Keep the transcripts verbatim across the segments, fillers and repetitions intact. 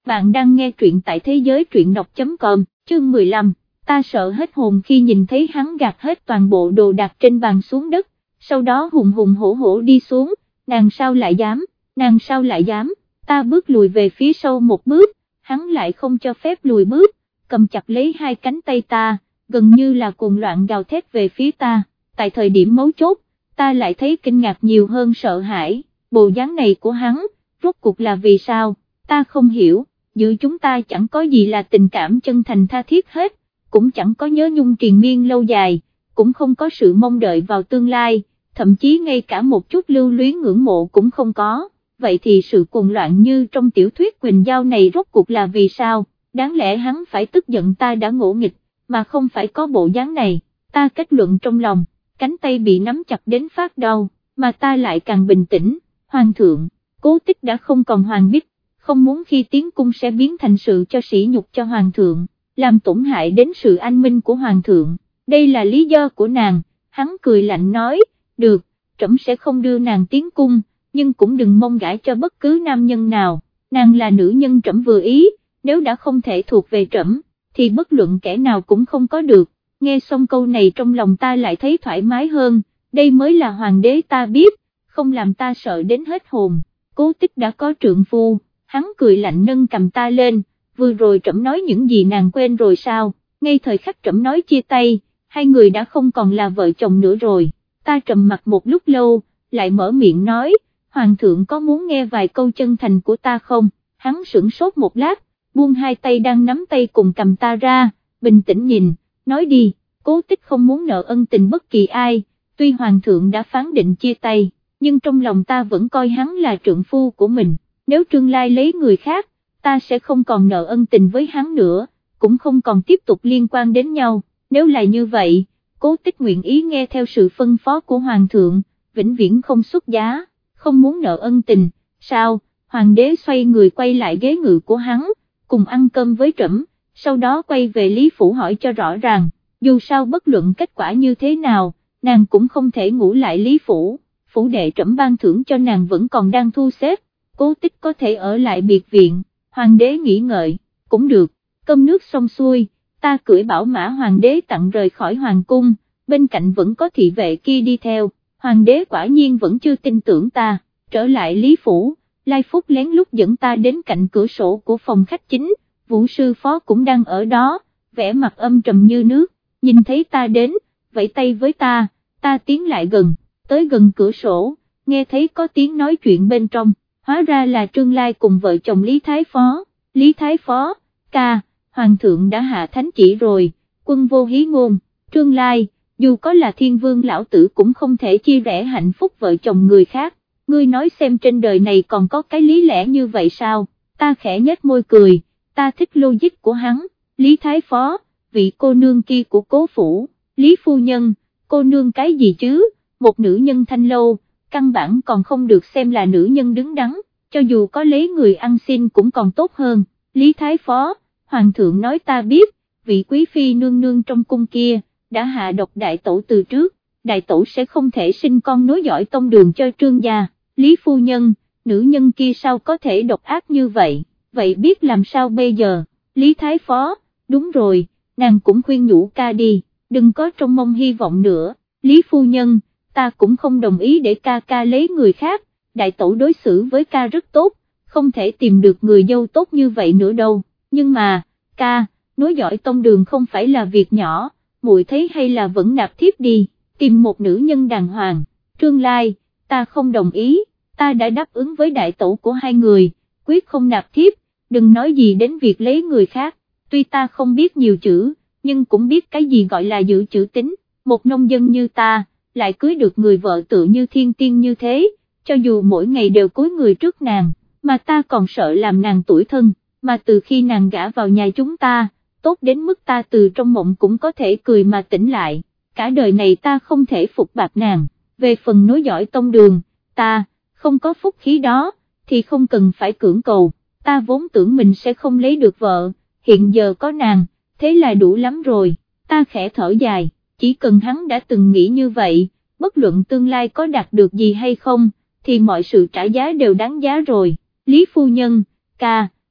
bạn đang nghe truyện tại thế giới truyện đọc chấm com, chương mười lăm, ta sợ hết hồn khi nhìn thấy hắn gạt hết toàn bộ đồ đạc trên bàn xuống đất, sau đó hùng hùng hổ hổ đi xuống, nàng sao lại dám, nàng sao lại dám, ta bước lùi về phía sau một bước, hắn lại không cho phép lùi bước, cầm chặt lấy hai cánh tay ta, gần như là cuồng loạn gào thét về phía ta, tại thời điểm mấu chốt, ta lại thấy kinh ngạc nhiều hơn sợ hãi, bộ dáng này của hắn, rốt cuộc là vì sao, ta không hiểu, giữa chúng ta chẳng có gì là tình cảm chân thành tha thiết hết, cũng chẳng có nhớ nhung triền miên lâu dài, cũng không có sự mong đợi vào tương lai, thậm chí ngay cả một chút lưu luyến ngưỡng mộ cũng không có, vậy thì sự cuồng loạn như trong tiểu thuyết Quỳnh Giao này rốt cuộc là vì sao, đáng lẽ hắn phải tức giận ta đã ngỗ nghịch, mà không phải có bộ dáng này, ta kết luận trong lòng, cánh tay bị nắm chặt đến phát đau, mà ta lại càng bình tĩnh, hoàng thượng, Cố Tích đã không còn hoàng bích, không muốn khi tiến cung sẽ biến thành sự cho sỉ nhục cho hoàng thượng, làm tổn hại đến sự an minh của hoàng thượng, đây là lý do của nàng, hắn cười lạnh nói, được, trẫm sẽ không đưa nàng tiến cung, nhưng cũng đừng mong gả cho bất cứ nam nhân nào, nàng là nữ nhân trẫm vừa ý, nếu đã không thể thuộc về trẫm, thì bất luận kẻ nào cũng không có được, nghe xong câu này trong lòng ta lại thấy thoải mái hơn, đây mới là hoàng đế ta biết, không làm ta sợ đến hết hồn, Cố Tích đã có trượng phu, hắn cười lạnh nâng cầm ta lên, vừa rồi trẫm nói những gì nàng quên rồi sao, ngay thời khắc trẫm nói chia tay, hai người đã không còn là vợ chồng nữa rồi, ta trầm mặt một lúc lâu, lại mở miệng nói, hoàng thượng có muốn nghe vài câu chân thành của ta không, hắn sửng sốt một lát, buông hai tay đang nắm tay cùng cầm ta ra, bình tĩnh nhìn, nói đi, Cố Tích không muốn nợ ân tình bất kỳ ai, tuy hoàng thượng đã phán định chia tay, nhưng trong lòng ta vẫn coi hắn là trượng phu của mình, nếu Trương Lai lấy người khác, ta sẽ không còn nợ ân tình với hắn nữa, cũng không còn tiếp tục liên quan đến nhau, nếu là như vậy, Cố Tích nguyện ý nghe theo sự phân phó của hoàng thượng, vĩnh viễn không xuất giá, không muốn nợ ân tình, sao, hoàng đế xoay người quay lại ghế ngự của hắn, cùng ăn cơm với trẫm, sau đó quay về Lý Phủ hỏi cho rõ ràng, dù sao bất luận kết quả như thế nào, nàng cũng không thể ngủ lại Lý Phủ, phủ đệ trẫm ban thưởng cho nàng vẫn còn đang thu xếp, Cố Tích có thể ở lại biệt viện, hoàng đế nghĩ ngợi, cũng được, cơm nước xong xuôi, ta cưỡi bảo mã hoàng đế tặng rời khỏi hoàng cung, bên cạnh vẫn có thị vệ kia đi theo, hoàng đế quả nhiên vẫn chưa tin tưởng ta, trở lại Lý Phủ, Lai Phúc lén lút dẫn ta đến cạnh cửa sổ của phòng khách chính, Vũ sư phó cũng đang ở đó, vẻ mặt âm trầm như nước, nhìn thấy ta đến, vẫy tay với ta, ta tiến lại gần, tới gần cửa sổ, nghe thấy có tiếng nói chuyện bên trong, hóa ra là Trương Lai cùng vợ chồng Lý Thái Phó, Lý Thái Phó, ca, hoàng thượng đã hạ thánh chỉ rồi, quân vô hí ngôn, Trương Lai, dù có là thiên vương lão tử cũng không thể chia rẽ hạnh phúc vợ chồng người khác, ngươi nói xem trên đời này còn có cái lý lẽ như vậy sao, ta khẽ nhếch môi cười, ta thích logic của hắn, Lý Thái Phó, vị cô nương kia của Cố phủ, Lý Phu Nhân, cô nương cái gì chứ, một nữ nhân thanh lâu, căn bản còn không được xem là nữ nhân đứng đắn, cho dù có lấy người ăn xin cũng còn tốt hơn, Lý Thái Phó, hoàng thượng nói ta biết, vị quý phi nương nương trong cung kia, đã hạ độc đại tổ từ trước, đại tổ sẽ không thể sinh con nối dõi tông đường cho Trương gia, Lý Phu Nhân, nữ nhân kia sao có thể độc ác như vậy, vậy biết làm sao bây giờ, Lý Thái Phó, đúng rồi, nàng cũng khuyên nhủ ca đi, đừng có trông mong hy vọng nữa, Lý Phu Nhân, ta cũng không đồng ý để ca ca lấy người khác, đại tổ đối xử với ca rất tốt, không thể tìm được người dâu tốt như vậy nữa đâu, nhưng mà, ca, nối dõi tông đường không phải là việc nhỏ, muội thấy hay là vẫn nạp thiếp đi, tìm một nữ nhân đàng hoàng, Trương Lai, ta không đồng ý, ta đã đáp ứng với đại tổ của hai người, quyết không nạp thiếp, đừng nói gì đến việc lấy người khác, tuy ta không biết nhiều chữ, nhưng cũng biết cái gì gọi là giữ chữ tín, một nông dân như ta, lại cưới được người vợ tự như thiên tiên như thế, cho dù mỗi ngày đều cúi người trước nàng, mà ta còn sợ làm nàng tủi thân, mà từ khi nàng gả vào nhà chúng ta, tốt đến mức ta từ trong mộng cũng có thể cười mà tỉnh lại, cả đời này ta không thể phục bạc nàng, về phần nối dõi tông đường, ta, không có phúc khí đó, thì không cần phải cưỡng cầu, ta vốn tưởng mình sẽ không lấy được vợ, hiện giờ có nàng, thế là đủ lắm rồi, ta khẽ thở dài, chỉ cần hắn đã từng nghĩ như vậy, bất luận tương lai có đạt được gì hay không, thì mọi sự trả giá đều đáng giá rồi, Lý Phu Nhân, ca,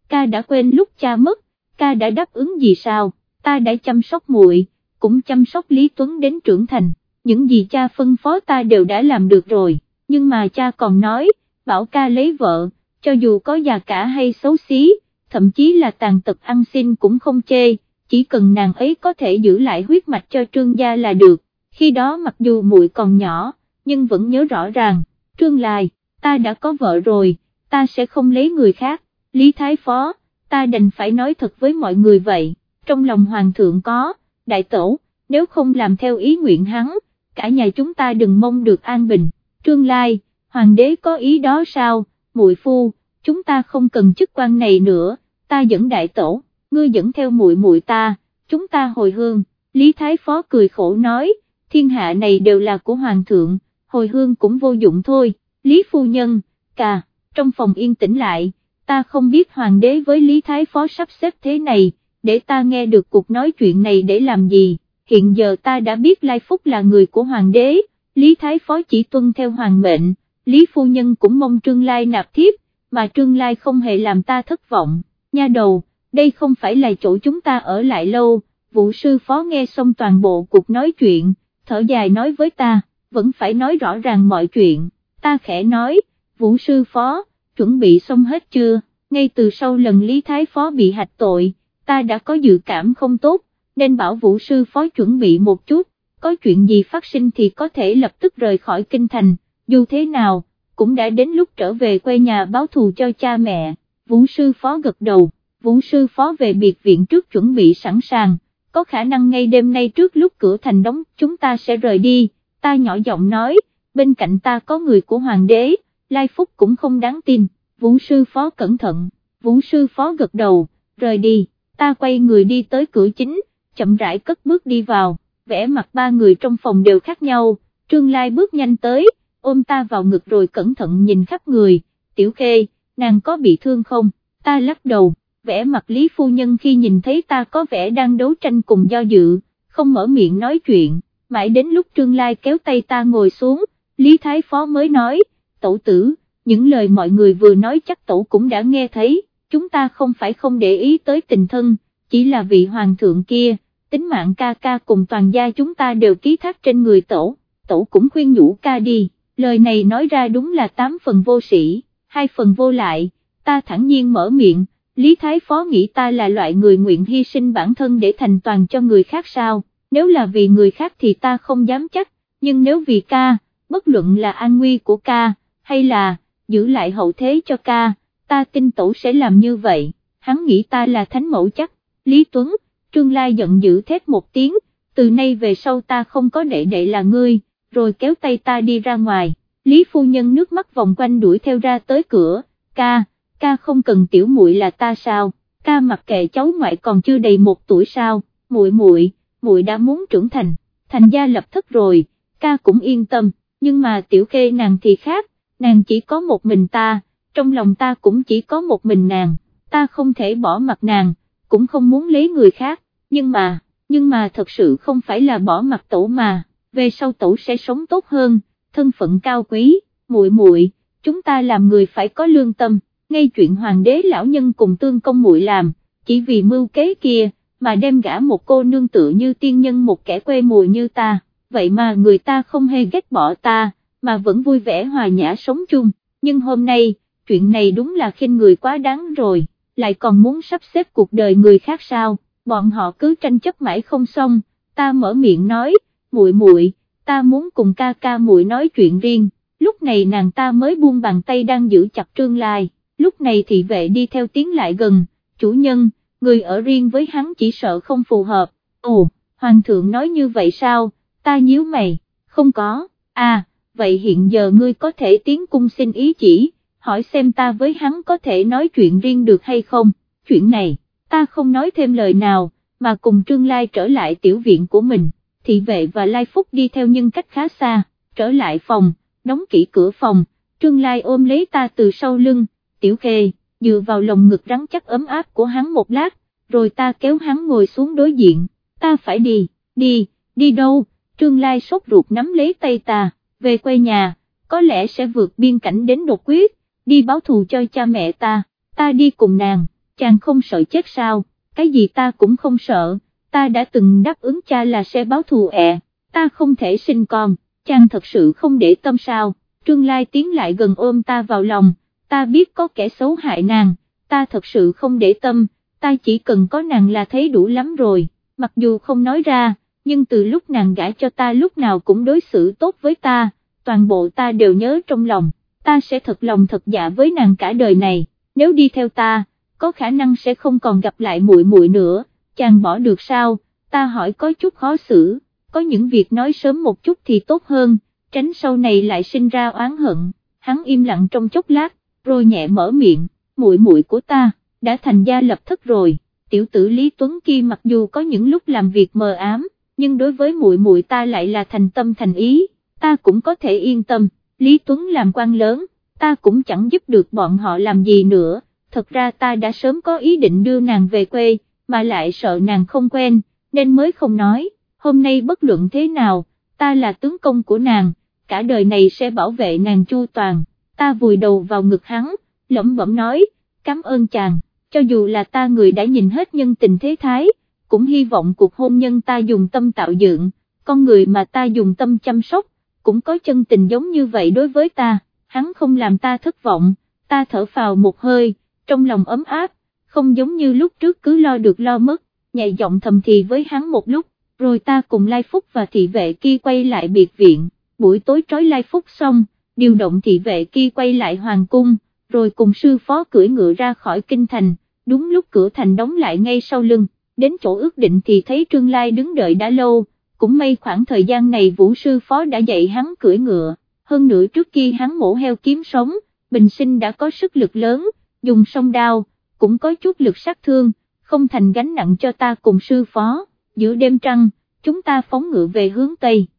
ca đã quên lúc cha mất, ca đã đáp ứng gì sao, ta đã chăm sóc muội, cũng chăm sóc Lý Tuấn đến trưởng thành, những gì cha phân phó ta đều đã làm được rồi, nhưng mà cha còn nói, bảo ca lấy vợ, cho dù có già cả hay xấu xí, thậm chí là tàn tật ăn xin cũng không chê, chỉ cần nàng ấy có thể giữ lại huyết mạch cho Trương gia là được, khi đó mặc dù muội còn nhỏ, nhưng vẫn nhớ rõ ràng, Trương Lai, ta đã có vợ rồi, ta sẽ không lấy người khác, Lý Thái Phó, ta đành phải nói thật với mọi người vậy, trong lòng Hoàng thượng có, đại tổ, nếu không làm theo ý nguyện hắn, cả nhà chúng ta đừng mong được an bình, Trương Lai, Hoàng đế có ý đó sao, muội phu, chúng ta không cần chức quan này nữa, ta dẫn đại tổ, ngươi dẫn theo muội muội ta, chúng ta hồi hương, Lý Thái Phó cười khổ nói, thiên hạ này đều là của Hoàng thượng, hồi hương cũng vô dụng thôi, Lý Phu Nhân, cà, trong phòng yên tĩnh lại, ta không biết Hoàng đế với Lý Thái Phó sắp xếp thế này, để ta nghe được cuộc nói chuyện này để làm gì, hiện giờ ta đã biết Lai Phúc là người của Hoàng đế, Lý Thái Phó chỉ tuân theo Hoàng mệnh, Lý Phu Nhân cũng mong Trương Lai nạp thiếp, mà Trương Lai không hề làm ta thất vọng, nha đầu, đây không phải là chỗ chúng ta ở lại lâu, Vũ sư phó nghe xong toàn bộ cuộc nói chuyện, thở dài nói với ta, vẫn phải nói rõ ràng mọi chuyện, ta khẽ nói, Vũ sư phó, chuẩn bị xong hết chưa, ngay từ sau lần Lý Thái Phó bị hạch tội, ta đã có dự cảm không tốt, nên bảo Vũ sư phó chuẩn bị một chút, có chuyện gì phát sinh thì có thể lập tức rời khỏi kinh thành, dù thế nào, cũng đã đến lúc trở về quê nhà báo thù cho cha mẹ, Vũ sư phó gật đầu, Vũ sư phó về biệt viện trước chuẩn bị sẵn sàng, có khả năng ngay đêm nay trước lúc cửa thành đóng chúng ta sẽ rời đi, ta nhỏ giọng nói, bên cạnh ta có người của Hoàng đế, Lai Phúc cũng không đáng tin, Vũ sư phó cẩn thận, Vũ sư phó gật đầu, rời đi, ta quay người đi tới cửa chính, chậm rãi cất bước đi vào, vẻ mặt ba người trong phòng đều khác nhau, Trương Lai bước nhanh tới, ôm ta vào ngực rồi cẩn thận nhìn khắp người, Tiểu Khê, nàng có bị thương không, ta lắc đầu, vẻ mặt Lý Phu Nhân khi nhìn thấy ta có vẻ đang đấu tranh cùng do dự, không mở miệng nói chuyện, mãi đến lúc Trương Lai kéo tay ta ngồi xuống, Lý Thái Phó mới nói, tẩu tử, những lời mọi người vừa nói chắc tẩu cũng đã nghe thấy, chúng ta không phải không để ý tới tình thân, chỉ là vị hoàng thượng kia, tính mạng ca ca cùng toàn gia chúng ta đều ký thác trên người tẩu, tẩu cũng khuyên nhủ ca đi, lời này nói ra đúng là tám phần vô sĩ, hai phần vô lại, ta thẳng nhiên mở miệng, Lý Thái Phó nghĩ ta là loại người nguyện hy sinh bản thân để thành toàn cho người khác sao, nếu là vì người khác thì ta không dám chắc, nhưng nếu vì ca, bất luận là an nguy của ca, hay là, giữ lại hậu thế cho ca, ta tin tẩu sẽ làm như vậy, hắn nghĩ ta là thánh mẫu chắc, Lý Tuấn, Trương Lai giận dữ thét một tiếng, từ nay về sau ta không có đệ đệ là ngươi, rồi kéo tay ta đi ra ngoài, Lý Phu Nhân nước mắt vòng quanh đuổi theo ra tới cửa, ca, ca không cần tiểu muội là ta sao, ca mặc kệ cháu ngoại còn chưa đầy một tuổi sao, muội muội, muội đã muốn trưởng thành, thành gia lập thất rồi, ca cũng yên tâm, nhưng mà Tiểu Khê nàng thì khác, nàng chỉ có một mình ta, trong lòng ta cũng chỉ có một mình nàng, ta không thể bỏ mặt nàng, cũng không muốn lấy người khác, nhưng mà, nhưng mà thật sự không phải là bỏ mặt tẩu mà, về sau tẩu sẽ sống tốt hơn, thân phận cao quý, muội muội, chúng ta làm người phải có lương tâm, ngay chuyện hoàng đế lão nhân cùng tương công muội làm, chỉ vì mưu kế kia, mà đem gả một cô nương tự như tiên nhân một kẻ quê mùi như ta, vậy mà người ta không hề ghét bỏ ta, mà vẫn vui vẻ hòa nhã sống chung, nhưng hôm nay, chuyện này đúng là khinh người quá đáng rồi, lại còn muốn sắp xếp cuộc đời người khác sao, bọn họ cứ tranh chấp mãi không xong, ta mở miệng nói, muội muội, ta muốn cùng ca ca muội nói chuyện riêng, lúc này nàng ta mới buông bàn tay đang giữ chặt Trương Lai, lúc này thị vệ đi theo tiến lại gần, chủ nhân, người ở riêng với hắn chỉ sợ không phù hợp, ồ, hoàng thượng nói như vậy sao, ta nhíu mày, không có, à, vậy hiện giờ ngươi có thể tiến cung xin ý chỉ, hỏi xem ta với hắn có thể nói chuyện riêng được hay không, chuyện này, ta không nói thêm lời nào, mà cùng Trương Lai trở lại tiểu viện của mình, thị vệ và Lai Phúc đi theo nhưng cách khá xa, trở lại phòng, đóng kỹ cửa phòng, Trương Lai ôm lấy ta từ sau lưng, Tiểu Khê, dựa vào lồng ngực rắn chắc ấm áp của hắn một lát, rồi ta kéo hắn ngồi xuống đối diện, ta phải đi, đi, đi đâu, Trương Lai sốt ruột nắm lấy tay ta, về quê nhà, có lẽ sẽ vượt biên cảnh đến đột quyết, đi báo thù cho cha mẹ ta, ta đi cùng nàng, chàng không sợ chết sao? Cái gì ta cũng không sợ, ta đã từng đáp ứng cha là sẽ báo thù ẹ, ta không thể sinh con, chàng thật sự không để tâm sao? Trương Lai tiến lại gần ôm ta vào lòng, ta biết có kẻ xấu hại nàng, ta thật sự không để tâm, ta chỉ cần có nàng là thấy đủ lắm rồi, mặc dù không nói ra, nhưng từ lúc nàng gả cho ta lúc nào cũng đối xử tốt với ta, toàn bộ ta đều nhớ trong lòng, ta sẽ thật lòng thật dạ với nàng cả đời này, nếu đi theo ta, có khả năng sẽ không còn gặp lại muội muội nữa, chàng bỏ được sao? Ta hỏi có chút khó xử, có những việc nói sớm một chút thì tốt hơn, tránh sau này lại sinh ra oán hận. Hắn im lặng trong chốc lát, rồi nhẹ mở miệng, muội muội của ta đã thành gia lập thất rồi. Tiểu tử Lý Tuấn kia mặc dù có những lúc làm việc mờ ám, nhưng đối với muội muội ta lại là thành tâm thành ý, ta cũng có thể yên tâm. Lý Tuấn làm quan lớn, ta cũng chẳng giúp được bọn họ làm gì nữa. Thật ra ta đã sớm có ý định đưa nàng về quê, mà lại sợ nàng không quen, nên mới không nói. Hôm nay bất luận thế nào, ta là tướng công của nàng, cả đời này sẽ bảo vệ nàng chu toàn. Ta vùi đầu vào ngực hắn, lẩm bẩm nói, cảm ơn chàng, cho dù là ta người đã nhìn hết nhân tình thế thái, cũng hy vọng cuộc hôn nhân ta dùng tâm tạo dựng, con người mà ta dùng tâm chăm sóc, cũng có chân tình giống như vậy đối với ta. Hắn không làm ta thất vọng, ta thở phào một hơi, trong lòng ấm áp, không giống như lúc trước cứ lo được lo mất, nhẹ giọng thầm thì với hắn một lúc, rồi ta cùng Lai Phúc và thị vệ kia quay lại biệt viện. Buổi tối trói Lai Phúc xong, điều động thị vệ kia quay lại hoàng cung, rồi cùng sư phó cưỡi ngựa ra khỏi kinh thành, đúng lúc cửa thành đóng lại ngay sau lưng, đến chỗ ước định thì thấy Trương Lai đứng đợi đã lâu, cũng may khoảng thời gian này Vũ sư phó đã dạy hắn cưỡi ngựa, hơn nữa trước kia hắn mổ heo kiếm sống, bình sinh đã có sức lực lớn, dùng song đao, cũng có chút lực sát thương, không thành gánh nặng cho ta cùng sư phó. Giữa đêm trăng, chúng ta phóng ngựa về hướng Tây.